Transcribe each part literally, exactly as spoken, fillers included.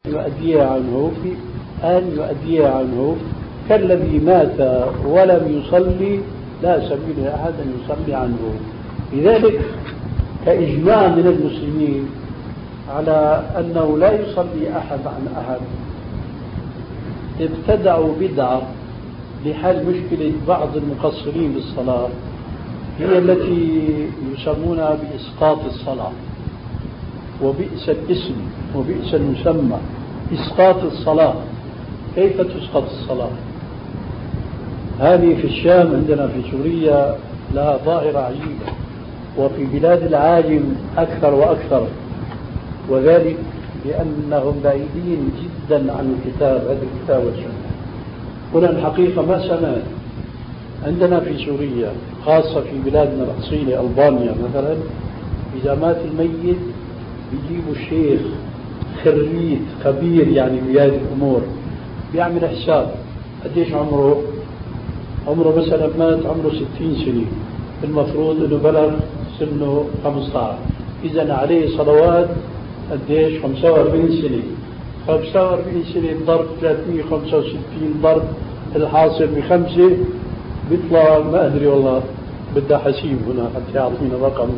يؤديها عنه في أن يؤديها عنه كالذي مات ولم يصلي لا سبيل لأحد أن يصلي عنه. لذلك كإجماع من المسلمين على أنه لا يصلي أحد عن أحد، ابتدعوا بدعة لحل مشكلة بعض المقصرين بالصلاة، هي التي يسمونها بإسقاط الصلاة. وبئس الاسم وبئس المسمى، إسقاط الصلاة. كيف تسقط الصلاة؟ هذه في الشام عندنا في سوريا لها ظاهرة عجيبة، وفي بلاد العاجم أكثر وأكثر، وذلك لأنهم بعيدين جدا عن الكتاب، هذا الكتاب والسنة. هنا الحقيقة ما سمعت عندنا في سوريا خاصة في بلادنا الأصيلة ألبانيا مثلا، إذا مات الميت بيجيبوا الشيخ خريج خبير يعني بهذه الأمور، بيعمل حساب قديش عمره. عمره مثلا مات عمره ستين سنة، المفروض أنه بلغ سنه خمسة عشر، إذا عليه صلوات قديش؟ خمسة وأربعين سنة. خمسة وأربعين سنة ضرب ثلاثمئة وخمسة وستين ضرب الحاصل بخمسة بيطلع ما أدري والله، بدها حسيب هنا حتى يعطينا رقم.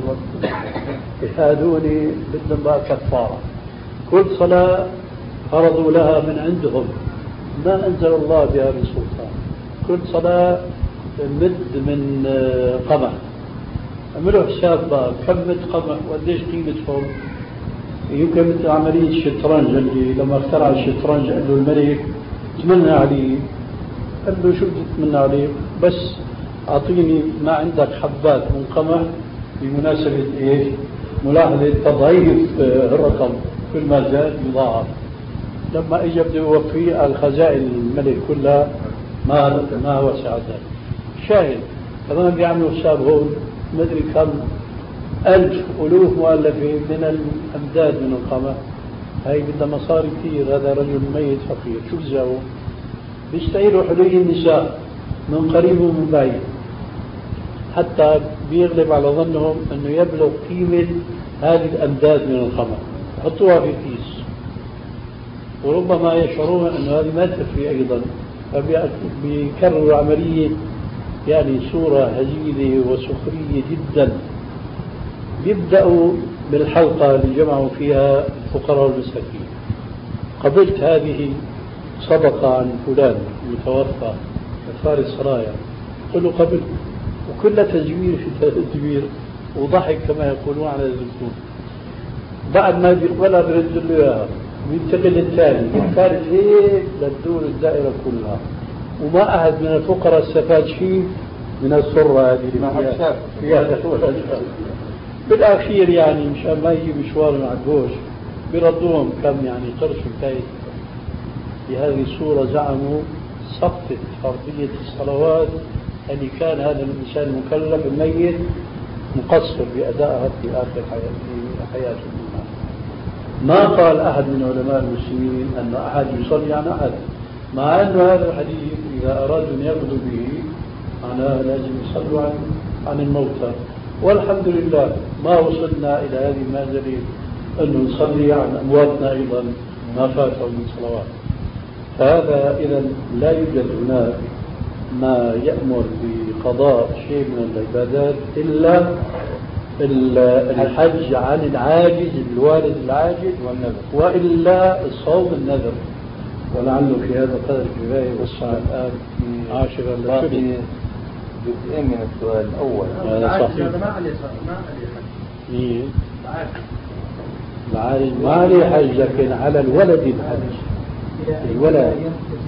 هذول بدهم بقى كفارة. كل صلاة فرضوا لها من عندهم، ما أنزل الله بها من سلطان. كل صلاة مد من قمح. عملوا حساب بقى كم مد قمح وقديش قيمتهم. يمكن مثل عملية الشطرنج، اللي لما اخترع الشطرنج قال له الملك تمنى عليه، قال له شو بدي تمنى عليه؟ بس أعطيني ما عندك حبات من قمح بمناسبة إيش؟ ملاحظة تضعيف الرقم، كل ما زاد يضاعف. لما اجى بده يوفيه الخزائن الملك كلها ما ما وسع ذلك. شاهد كمان بيعملوا حساب هون ما ادري كم ألف ألوف مؤلفة من الأمداد من القمح. هاي بدها مصاري كثير. هذا رجل ميت فقير، شو بيساووا؟ بيستعيروا حلي النساء من قريب ومن بعيد، حتى بيغلب على ظنهم أنه يبلغ قيمة هذه الأمداد من القمح، يحطوها في كيس، وربما يشعرون أن هذه ما تكفي أيضا، فبيكرروا عملية يعني صورة هزيلة وسخرية جدا. بيبدأوا بالحلقة اللي جمعوا فيها الفقراء والمساكين، قبلت هذه صدقة عن فلان متوفى فارس سرايا، قل له قبل، وكل تزوير في تزوير وضحك كما يقولون على الزيتون. بعد ما بيقبلها برد له اياها، بينتقل الثاني، الثالث هيك للدور الدائرة كلها، وما أحد من الفقراء استفاد شيء من السرة هذه اللي فيها بالأخير يعني مشان ما يجي مشوار مع الجوش بيردوهم كم يعني قرش وكايد. بهذه الصورة زعموا سقطت فرضية الصلوات اللي كان هذا الإنسان المكلف الميت مقصر بأدائها في آخر حياته. ما قال أحد من علماء المسلمين أن أحد يصلي عن أحد، مع أن هذا الحديث إذا أرادوا أن يأخذوا به معناه لازم يصلوا عن عن الموتى. والحمد لله ما وصلنا إلى هذه المنزلة أن نصلي عن أمواتنا أيضا ما فاتهم من صلوات. فهذا إذا لا يوجد هناك ما يأمر بقضاء شيء من العبادات إلا الحج عن العاجز الوالد العاجز وإلا الصوم النذر. ولعله في هذا قدر كفاية، والساعة الآن عاشرة للشبه. جزئين من السؤال الأول. هذا صحيح. ما عليه حج. العاجز ما عليه حج، لكن على الولد الحج. الولد